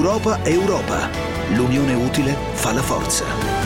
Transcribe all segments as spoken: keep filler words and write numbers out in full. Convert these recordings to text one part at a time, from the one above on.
Europa è Europa. L'unione utile fa la forza.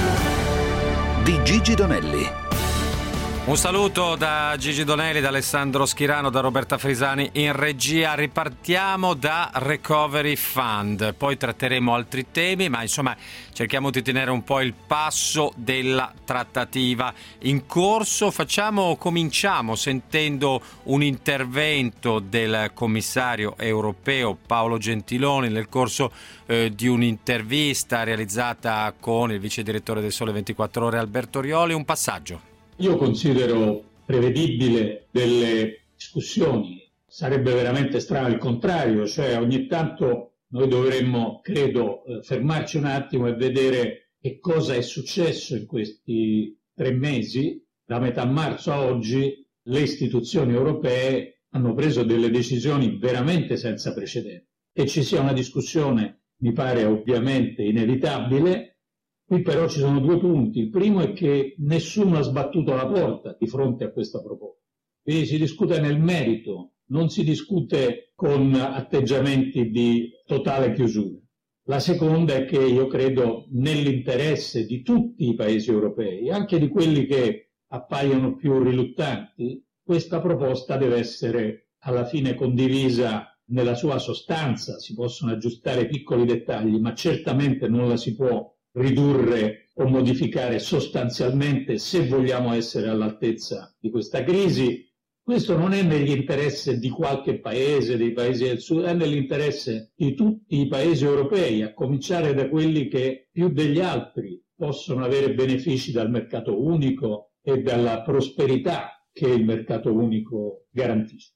Di Gigi Donelli. Un saluto da Gigi Donelli, da Alessandro Schirano, da Roberta Frisani in regia. Ripartiamo da Recovery Fund, poi tratteremo altri temi, ma insomma cerchiamo di tenere un po' il passo della trattativa in corso. Facciamo, cominciamo sentendo un intervento del commissario europeo Paolo Gentiloni nel corso eh, di un'intervista realizzata con il vice direttore del Sole ventiquattro Ore Alberto Rioli. Un passaggio. Io considero prevedibile delle discussioni, sarebbe veramente strano il contrario, cioè ogni tanto noi dovremmo, credo, fermarci un attimo e vedere che cosa è successo in questi tre mesi. Da metà marzo a oggi le istituzioni europee hanno preso delle decisioni veramente senza precedenti. Che ci sia una discussione mi pare ovviamente inevitabile. Qui però ci sono due punti. Il primo è che nessuno ha sbattuto la porta di fronte a questa proposta. Quindi si discute nel merito, non si discute con atteggiamenti di totale chiusura. La seconda è che io credo nell'interesse di tutti i paesi europei, anche di quelli che appaiono più riluttanti, questa proposta deve essere alla fine condivisa nella sua sostanza. Si possono aggiustare piccoli dettagli, ma certamente non la si può ridurre o modificare sostanzialmente se vogliamo essere all'altezza di questa crisi. Questo non è nell'interesse di qualche paese, dei paesi del sud, è nell'interesse di tutti i paesi europei, a cominciare da quelli che più degli altri possono avere benefici dal mercato unico e dalla prosperità che il mercato unico garantisce.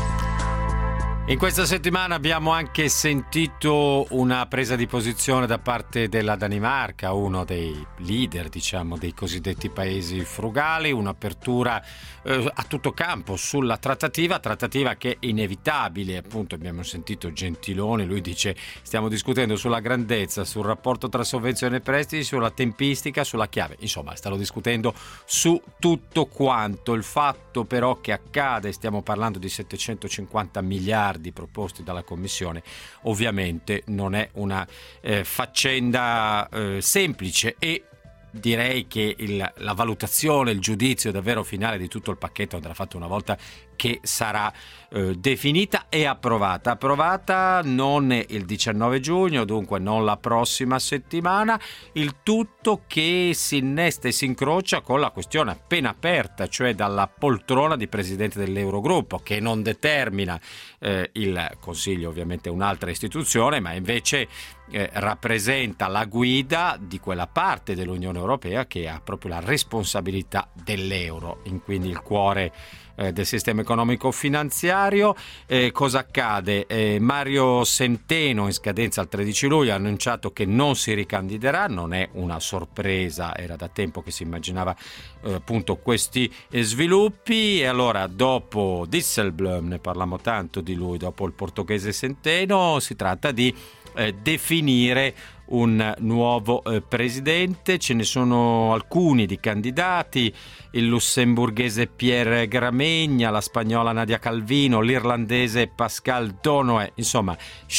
In questa settimana abbiamo anche sentito una presa di posizione da parte della Danimarca, uno dei leader, diciamo, dei cosiddetti paesi frugali, un'apertura eh, a tutto campo sulla trattativa, trattativa che è inevitabile. Appunto abbiamo sentito Gentiloni, lui dice stiamo discutendo sulla grandezza, sul rapporto tra sovvenzione e prestiti, sulla tempistica, sulla chiave, insomma stanno discutendo su tutto quanto. Il fatto però che accade, stiamo parlando di settecentocinquanta miliardi proposti dalla Commissione, ovviamente non è una eh, faccenda eh, semplice, e direi che il, la valutazione, il giudizio davvero finale di tutto il pacchetto andrà fatto una volta che sarà eh, definita e approvata. Approvata non il diciannove giugno, dunque non la prossima settimana, il tutto che si innesta e si incrocia con la questione appena aperta, cioè dalla poltrona di presidente dell'Eurogruppo, che non determina eh, il Consiglio, ovviamente è un'altra istituzione, ma invece eh, rappresenta la guida di quella parte dell'Unione Europea che ha proprio la responsabilità dell'euro, in quindi il cuore eh, del sistema economico finanziario. Eh, cosa accade? Eh, Mario Centeno, in scadenza il tredici luglio, ha annunciato che non si ricandiderà. Non è una sorpresa, era da tempo che si immaginava eh, appunto questi eh, sviluppi. E allora, dopo Dijsselbloem, ne parliamo tanto di lui, dopo il portoghese Centeno, si tratta di eh, definire un nuovo eh, presidente. Ce ne sono alcuni di candidati: il lussemburghese Pierre Gramegna, la spagnola Nadia Calvino, l'irlandese Pascal Donohoe, insomma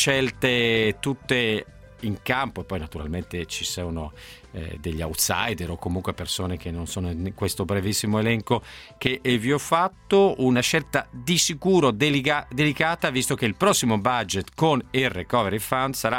scelte tutte in campo. E poi naturalmente ci sono eh, degli outsider o comunque persone che non sono in questo brevissimo elenco che vi ho fatto. Una scelta di sicuro delica- delicata, visto che il prossimo budget con il Recovery Fund sarà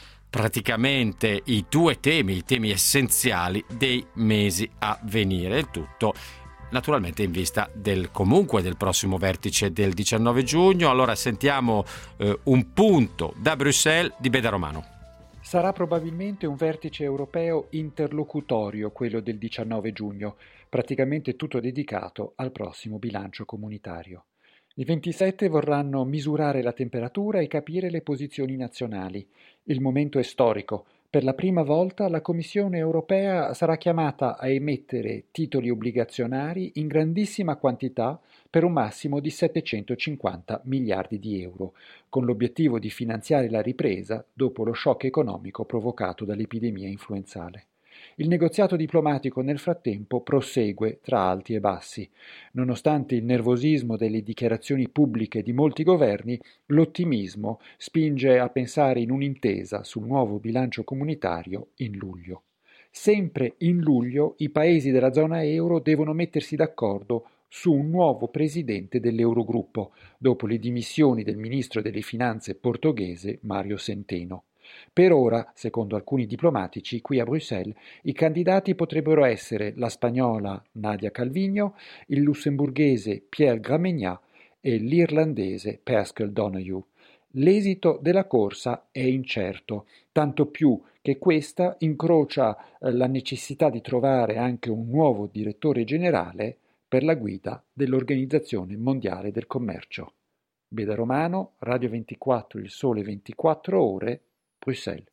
praticamente i due temi, i temi essenziali dei mesi a venire. Il tutto naturalmente in vista del comunque del prossimo vertice del diciannove giugno. Allora sentiamo eh, un punto da Bruxelles di Beda Romano. Sarà probabilmente un vertice europeo interlocutorio quello del diciannove giugno, praticamente tutto dedicato al prossimo bilancio comunitario. I ventisette vorranno misurare la temperatura e capire le posizioni nazionali. Il momento è storico. Per la prima volta la Commissione europea sarà chiamata a emettere titoli obbligazionari in grandissima quantità per un massimo di settecentocinquanta miliardi di euro, con l'obiettivo di finanziare la ripresa dopo lo shock economico provocato dall'epidemia influenzale. Il negoziato diplomatico nel frattempo prosegue tra alti e bassi. Nonostante il nervosismo delle dichiarazioni pubbliche di molti governi, l'ottimismo spinge a pensare in un'intesa sul nuovo bilancio comunitario in luglio. Sempre in luglio i paesi della zona euro devono mettersi d'accordo su un nuovo presidente dell'Eurogruppo, dopo le dimissioni del ministro delle finanze portoghese Mário Centeno. Per ora, secondo alcuni diplomatici qui a Bruxelles, i candidati potrebbero essere la spagnola Nadia Calviño, il lussemburghese Pierre Gramegna e l'irlandese Pascal Donoghue. L'esito della corsa è incerto, tanto più che questa incrocia la necessità di trovare anche un nuovo direttore generale per la guida dell'Organizzazione Mondiale del Commercio. Beda Romano, Radio ventiquattro, Il Sole ventiquattro Ore, Bruxelles.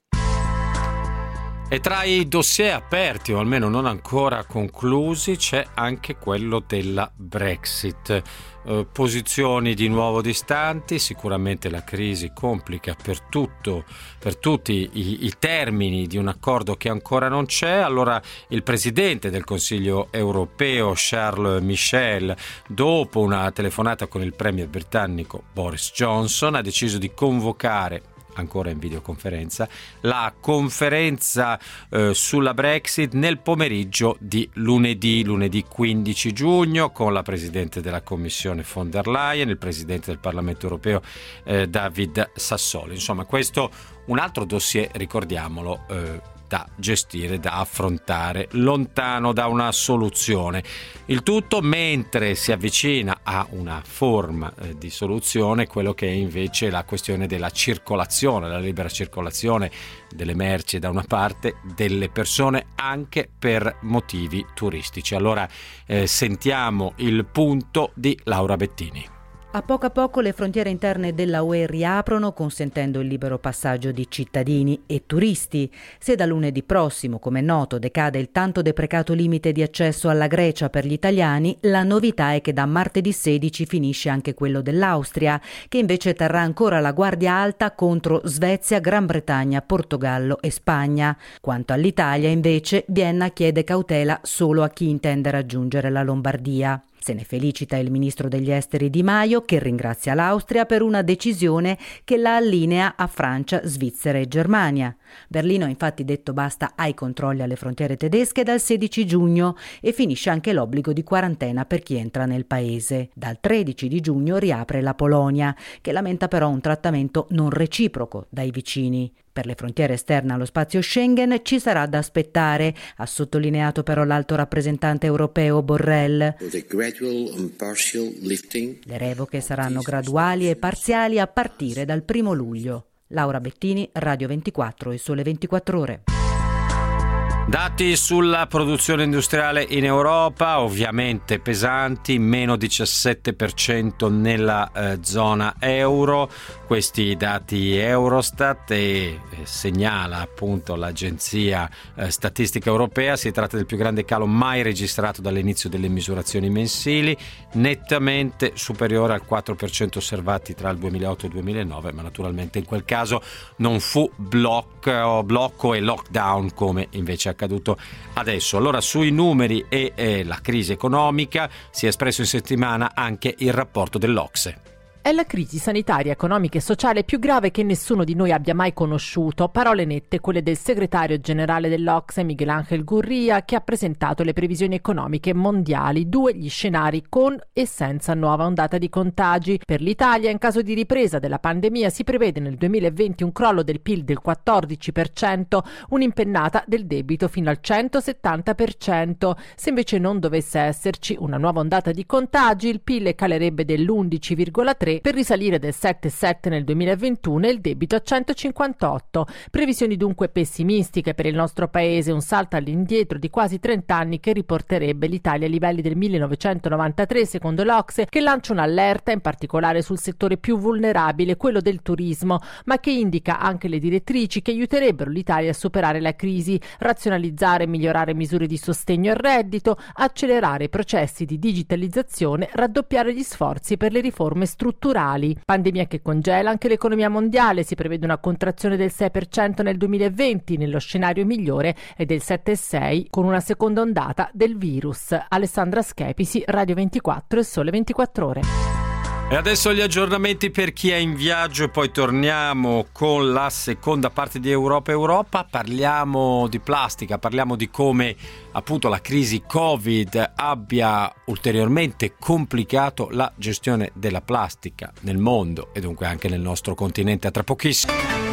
E tra i dossier aperti, o almeno non ancora conclusi, c'è anche quello della Brexit. Eh, posizioni di nuovo distanti, sicuramente la crisi complica per tutto, per tutti i, i termini di un accordo che ancora non c'è. Allora il presidente del Consiglio europeo, Charles Michel, dopo una telefonata con il premier britannico Boris Johnson, ha deciso di convocare, ancora in videoconferenza, la conferenza eh, sulla Brexit nel pomeriggio di lunedì, lunedì quindici giugno, con la Presidente della Commissione von der Leyen, il Presidente del Parlamento Europeo eh, David Sassoli. Insomma, questo un altro dossier, ricordiamolo, eh, da gestire, da affrontare, lontano da una soluzione. Il tutto mentre si avvicina a una forma eh, di soluzione, quello che è invece la questione della circolazione, la libera circolazione delle merci da una parte, delle persone anche per motivi turistici. Allora eh, sentiamo il punto di Laura Bettini. A poco a poco le frontiere interne della U E riaprono, consentendo il libero passaggio di cittadini e turisti. Se da lunedì prossimo, come è noto, decade il tanto deprecato limite di accesso alla Grecia per gli italiani, la novità è che da martedì sedici finisce anche quello dell'Austria, che invece terrà ancora la guardia alta contro Svezia, Gran Bretagna, Portogallo e Spagna. Quanto all'Italia, invece, Vienna chiede cautela solo a chi intende raggiungere la Lombardia. Se ne felicita il ministro degli esteri Di Maio, che ringrazia l'Austria per una decisione che la allinea a Francia, Svizzera e Germania. Berlino ha infatti detto basta ai controlli alle frontiere tedesche dal sedici giugno e finisce anche l'obbligo di quarantena per chi entra nel paese. Dal tredici di giugno riapre la Polonia, che lamenta però un trattamento non reciproco dai vicini. Per le frontiere esterne allo spazio Schengen ci sarà da aspettare, ha sottolineato però l'alto rappresentante europeo Borrell. Le revoche saranno graduali e parziali a partire dal primo luglio. Laura Bettini, Radio ventiquattro e Sole ventiquattro Ore. Dati sulla produzione industriale in Europa, ovviamente pesanti, meno diciassette per cento nella eh, zona euro. Questi dati Eurostat e eh, segnala appunto l'agenzia eh, statistica europea. Si tratta del più grande calo mai registrato dall'inizio delle misurazioni mensili, nettamente superiore al quattro per cento osservati tra il duemilaotto e il duemilanove, ma naturalmente in quel caso non fu blocco, blocco e lockdown come invece accaduto adesso. Allora sui numeri e eh, la crisi economica si è espresso in settimana anche il rapporto dell'O C S E. È la crisi sanitaria, economica e sociale più grave che nessuno di noi abbia mai conosciuto. Parole nette, quelle del segretario generale dell'O C S E, Miguel Ángel Gurría, che ha presentato le previsioni economiche mondiali, due gli scenari con e senza nuova ondata di contagi. Per l'Italia, in caso di ripresa della pandemia, si prevede nel duemilaventi un crollo del P I L del quattordici per cento, un'impennata del debito fino al centosettanta per cento. Se invece non dovesse esserci una nuova ondata di contagi, il P I L calerebbe dell'undici virgola tre per risalire del sette virgola sette nel duemilaventuno e il debito a centocinquantotto. Previsioni dunque pessimistiche per il nostro paese, un salto all'indietro di quasi trenta anni che riporterebbe l'Italia ai livelli del millenovecentonovantatré secondo l'O C S E, che lancia un'allerta in particolare sul settore più vulnerabile, quello del turismo, ma che indica anche le direttrici che aiuterebbero l'Italia a superare la crisi, razionalizzare e migliorare misure di sostegno al reddito, accelerare i processi di digitalizzazione, raddoppiare gli sforzi per le riforme strutturali strutturali. Pandemia che congela anche l'economia mondiale, si prevede una contrazione del sei per cento nel duemilaventi, nello scenario migliore è del sette virgola sei con una seconda ondata del virus. Alessandra Schepisi, Radio ventiquattro e Sole ventiquattro Ore. E adesso gli aggiornamenti per chi è in viaggio e poi torniamo con la seconda parte di Europa Europa. Parliamo di plastica, parliamo di come appunto la crisi Covid abbia ulteriormente complicato la gestione della plastica nel mondo e dunque anche nel nostro continente. A tra pochissimo.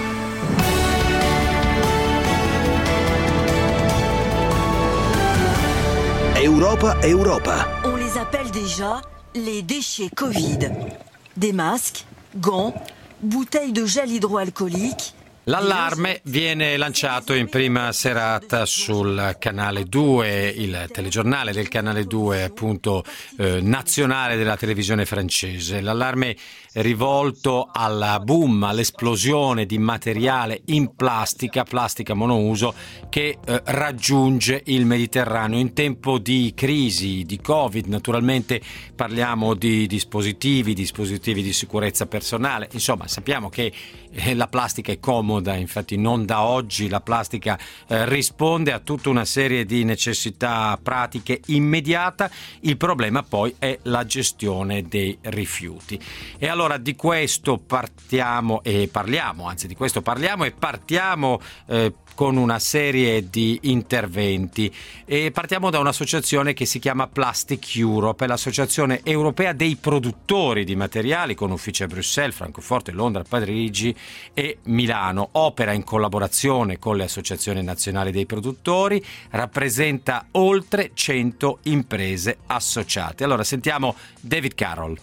Europa Europa. On les appelle déjà les déchets Covid. Des masques, gants, bouteilles de gel hydroalcoolique. L'allarme viene lanciato in prima serata sul Canale due, il telegiornale del Canale due appunto eh, nazionale della televisione francese. L'allarme è rivolto al boom, all'esplosione di materiale in plastica, plastica monouso che eh, raggiunge il Mediterraneo in tempo di crisi, di Covid. Naturalmente parliamo di dispositivi, dispositivi di sicurezza personale. Insomma, sappiamo che eh, la plastica è comoda, infatti non da oggi la plastica eh, risponde a tutta una serie di necessità pratiche immediata. Il problema poi è la gestione dei rifiuti. E allora di questo partiamo e parliamo, anzi di questo parliamo e partiamo eh, con una serie di interventi e partiamo da un'associazione che si chiama Plastic Europe, è l'associazione europea dei produttori di materiali con uffici a Bruxelles, Francoforte, Londra, Parigi e Milano. Opera in collaborazione con le associazioni nazionali dei produttori, rappresenta oltre cento imprese associate. Allora sentiamo David Carroll.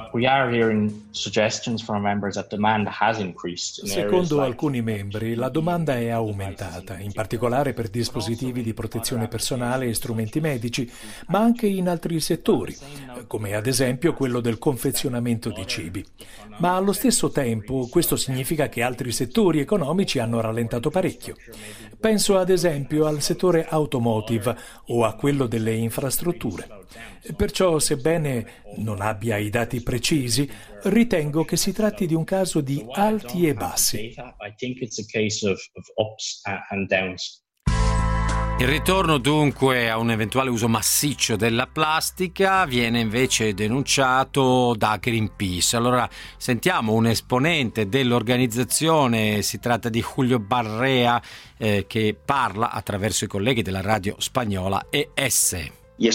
Secondo alcuni membri, la domanda è aumentata, in particolare per dispositivi di protezione personale e strumenti medici, ma anche in altri settori, come ad esempio quello del confezionamento di cibi. Ma allo stesso tempo questo significa che altri settori economici hanno rallentato parecchio. Penso ad esempio al settore automotive o a quello delle infrastrutture. Perciò, sebbene non abbia i dati precisi, ritengo che si tratti di un caso di alti e bassi. Il ritorno dunque a un eventuale uso massiccio della plastica viene invece denunciato da Greenpeace. Allora sentiamo un esponente dell'organizzazione, si tratta di Julio Barrea eh, che parla attraverso i colleghi della radio spagnola E S.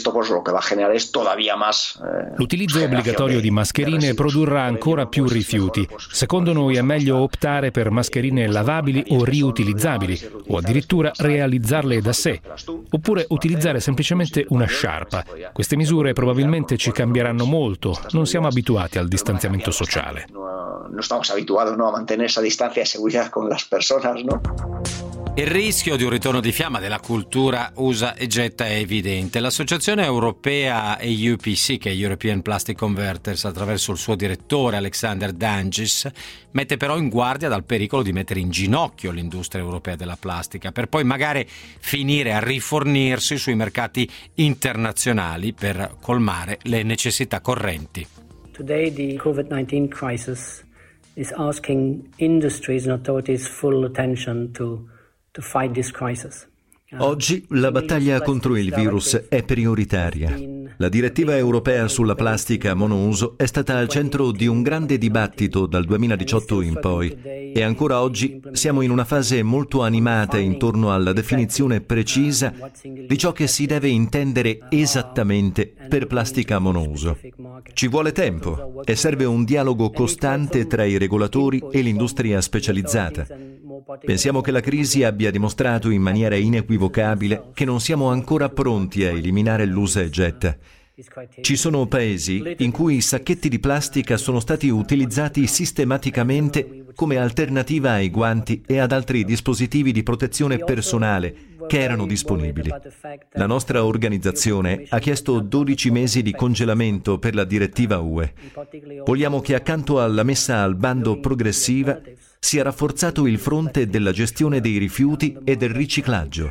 L'utilizzo obbligatorio di mascherine produrrà ancora più rifiuti. Secondo noi è meglio optare per mascherine lavabili o riutilizzabili, o addirittura realizzarle da sé, oppure utilizzare semplicemente una sciarpa. Queste misure probabilmente ci cambieranno molto, non siamo abituati al distanziamento sociale. Non siamo abituati a mantenere questa distanza di seguridad con le persone, no? Il rischio di un ritorno di fiamma della cultura usa e getta è evidente. L'associazione europea E U P C, che è European Plastic Converters, attraverso il suo direttore Alexander Dangis, mette però in guardia dal pericolo di mettere in ginocchio l'industria europea della plastica, per poi magari finire a rifornirsi sui mercati internazionali per colmare le necessità correnti. Today the COVID nineteen crisis is asking industries and authorities full attention to to fight this crisis. Oggi la battaglia contro il virus è prioritaria. La direttiva europea sulla plastica monouso è stata al centro di un grande dibattito dal duemiladiciotto in poi e ancora oggi siamo in una fase molto animata intorno alla definizione precisa di ciò che si deve intendere esattamente per plastica monouso. Ci vuole tempo e serve un dialogo costante tra i regolatori e l'industria specializzata. Pensiamo che la crisi abbia dimostrato in maniera inequivocabile che non siamo ancora pronti a eliminare l'usa e getta. Ci sono paesi in cui i sacchetti di plastica sono stati utilizzati sistematicamente come alternativa ai guanti e ad altri dispositivi di protezione personale che erano disponibili. La nostra organizzazione ha chiesto dodici mesi di congelamento per la direttiva U E. Vogliamo che accanto alla messa al bando progressiva sia rafforzato il fronte della gestione dei rifiuti e del riciclaggio.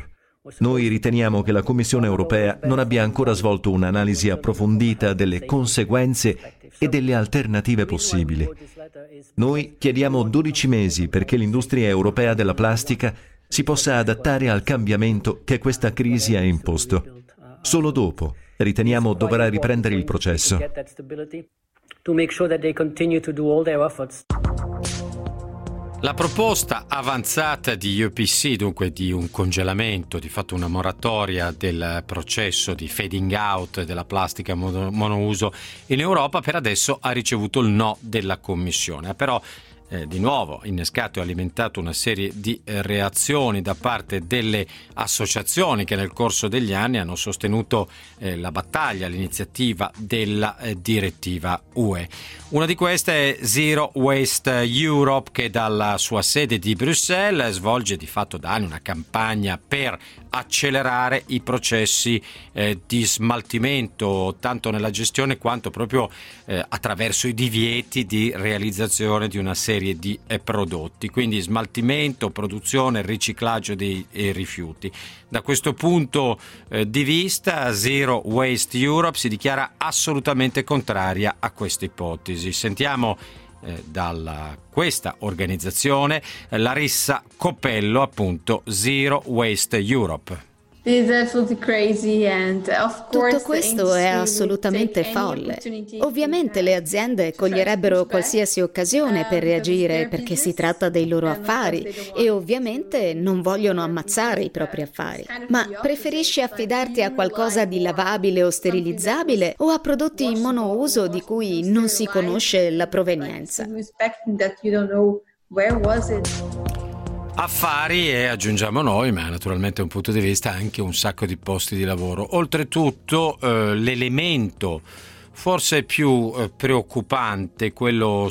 Noi riteniamo che la Commissione europea non abbia ancora svolto un'analisi approfondita delle conseguenze e delle alternative possibili. Noi chiediamo dodici mesi perché l'industria europea della plastica si possa adattare al cambiamento che questa crisi ha imposto. Solo dopo riteniamo dovrà riprendere il processo. La proposta avanzata di U P C, dunque di un congelamento, di fatto una moratoria del processo di fading out della plastica mono- monouso in Europa, per adesso ha ricevuto il no della Commissione. Ha però eh, di nuovo innescato e alimentato una serie di eh, reazioni da parte delle associazioni che nel corso degli anni hanno sostenuto eh, la battaglia, l'iniziativa della eh, direttiva U E. Una di queste è Zero Waste Europe, che dalla sua sede di Bruxelles svolge di fatto da anni una campagna per accelerare i processi eh, di smaltimento, tanto nella gestione quanto proprio eh, attraverso i divieti di realizzazione di una serie di eh, prodotti. Quindi smaltimento, produzione, riciclaggio dei eh, rifiuti. Da questo punto eh, di vista, Zero Waste Europe si dichiara assolutamente contraria a questa ipotesi. Sentiamo eh, da questa organizzazione eh, Larissa Coppello, appunto, Zero Waste Europe. Tutto questo è assolutamente folle. Ovviamente le aziende coglierebbero qualsiasi occasione per reagire perché si tratta dei loro affari e ovviamente non vogliono ammazzare i propri affari. Ma preferisci affidarti a qualcosa di lavabile o sterilizzabile o a prodotti in monouso di cui non si conosce la provenienza? Affari e, aggiungiamo noi, ma naturalmente un punto di vista, anche un sacco di posti di lavoro. Oltretutto eh, l'elemento forse più eh, preoccupante, quello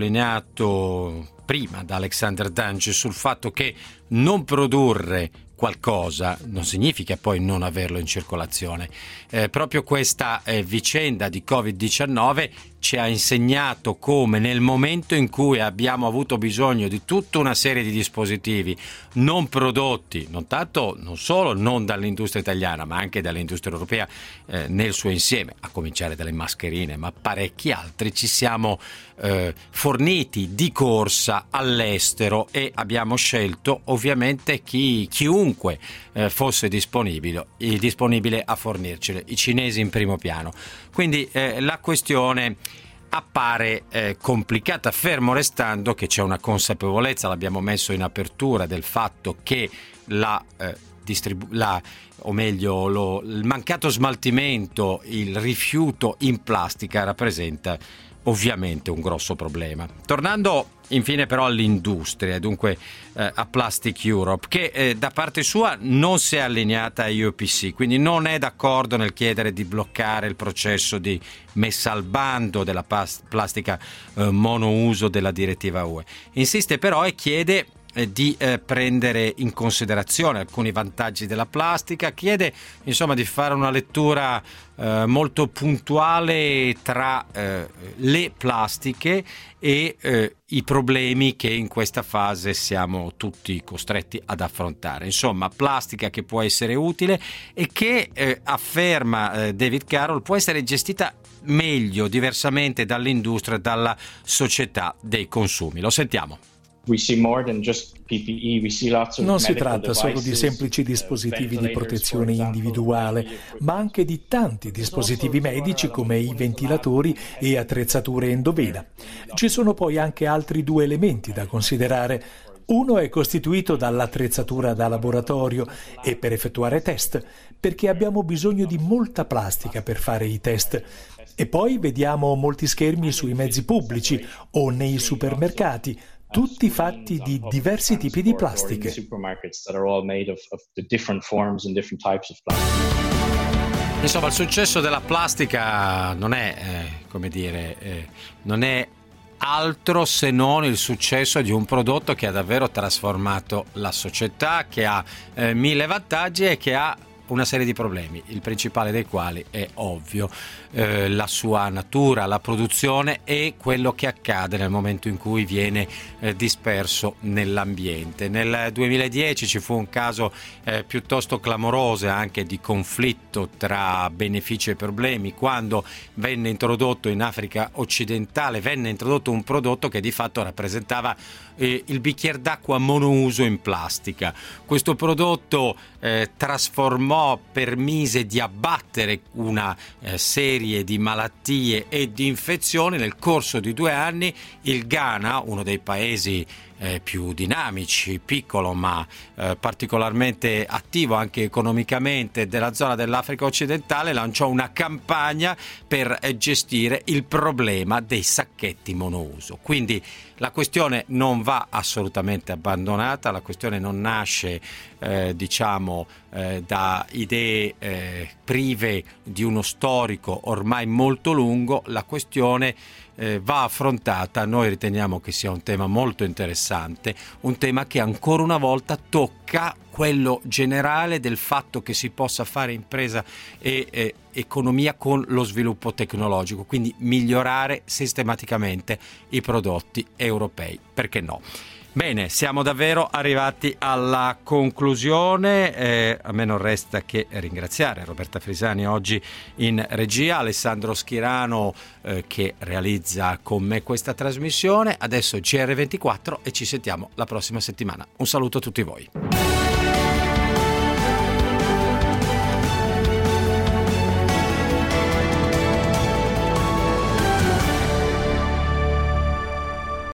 sottolineato prima da Alexander Dange, sul fatto che non produrre qualcosa non significa poi non averlo in circolazione. Eh, proprio questa eh, vicenda di covid diciannove ci ha insegnato come nel momento in cui abbiamo avuto bisogno di tutta una serie di dispositivi non prodotti, non tanto, non solo non dall'industria italiana, ma anche dall'industria europea eh, nel suo insieme, a cominciare dalle mascherine, ma parecchi altri, ci siamo eh, forniti di corsa all'estero e abbiamo scelto ovviamente chi, chiunque eh, fosse disponibile, disponibile a fornircele, i cinesi in primo piano. Quindi eh, la questione appare eh, complicata, fermo restando che c'è una consapevolezza, l'abbiamo messo in apertura, del fatto che la, eh, distribu- la o meglio lo, il mancato smaltimento, il rifiuto in plastica rappresenta ovviamente un grosso problema. Tornando infine però all'industria, dunque eh, a Plastic Europe, che eh, da parte sua non si è allineata a U P C, quindi non è d'accordo nel chiedere di bloccare il processo di messa al bando della pas- plastica eh, monouso della direttiva U E. Insiste però e chiede eh, di eh, prendere in considerazione alcuni vantaggi della plastica, chiede insomma di fare una lettura eh, molto puntuale tra eh, le plastiche e eh, i problemi che in questa fase siamo tutti costretti ad affrontare. Insomma, plastica che può essere utile e che, eh, afferma eh, David Carroll, può essere gestita meglio, diversamente dall'industria e dalla società dei consumi. Lo sentiamo. Non si tratta solo di semplici dispositivi di protezione individuale, ma anche di tanti dispositivi medici come i ventilatori e attrezzature endovena. Ci sono poi anche altri due elementi da considerare. Uno è costituito dall'attrezzatura da laboratorio e per effettuare test, perché abbiamo bisogno di molta plastica per fare i test. E poi vediamo molti schermi sui mezzi pubblici o nei supermercati, tutti fatti di diversi tipi di plastiche. Insomma, il successo della plastica non è, eh, come dire, eh, non è altro se non il successo di un prodotto che ha davvero trasformato la società, che ha eh, mille vantaggi e che ha una serie di problemi, il principale dei quali è ovvio, eh, la sua natura, la produzione e quello che accade nel momento in cui viene eh, disperso nell'ambiente. Nel duemiladieci ci fu un caso eh, piuttosto clamoroso anche di conflitto tra benefici e problemi, quando venne introdotto in Africa occidentale venne introdotto un prodotto che di fatto rappresentava eh, il bicchiere d'acqua monouso in plastica. Questo prodotto eh, trasformò, permise di abbattere una eh, serie di malattie e di infezioni. Nel corso di due anni il Ghana, uno dei paesi Eh, più dinamici, piccolo ma eh, particolarmente attivo anche economicamente della zona dell'Africa occidentale, lanciò una campagna per eh, gestire il problema dei sacchetti monouso. Quindi la questione non va assolutamente abbandonata, la questione non nasce eh, diciamo eh, da idee eh, prive di uno storico ormai molto lungo, la questione Eh, va affrontata. Noi riteniamo che sia un tema molto interessante, un tema che ancora una volta tocca quello generale del fatto che si possa fare impresa e eh, economia con lo sviluppo tecnologico, quindi migliorare sistematicamente i prodotti europei, perché no? Bene, siamo davvero arrivati alla conclusione, eh, a me non resta che ringraziare Roberta Frisani oggi in regia, Alessandro Schirano eh, che realizza con me questa trasmissione. Adesso G R ventiquattro e ci sentiamo la prossima settimana. Un saluto a tutti voi.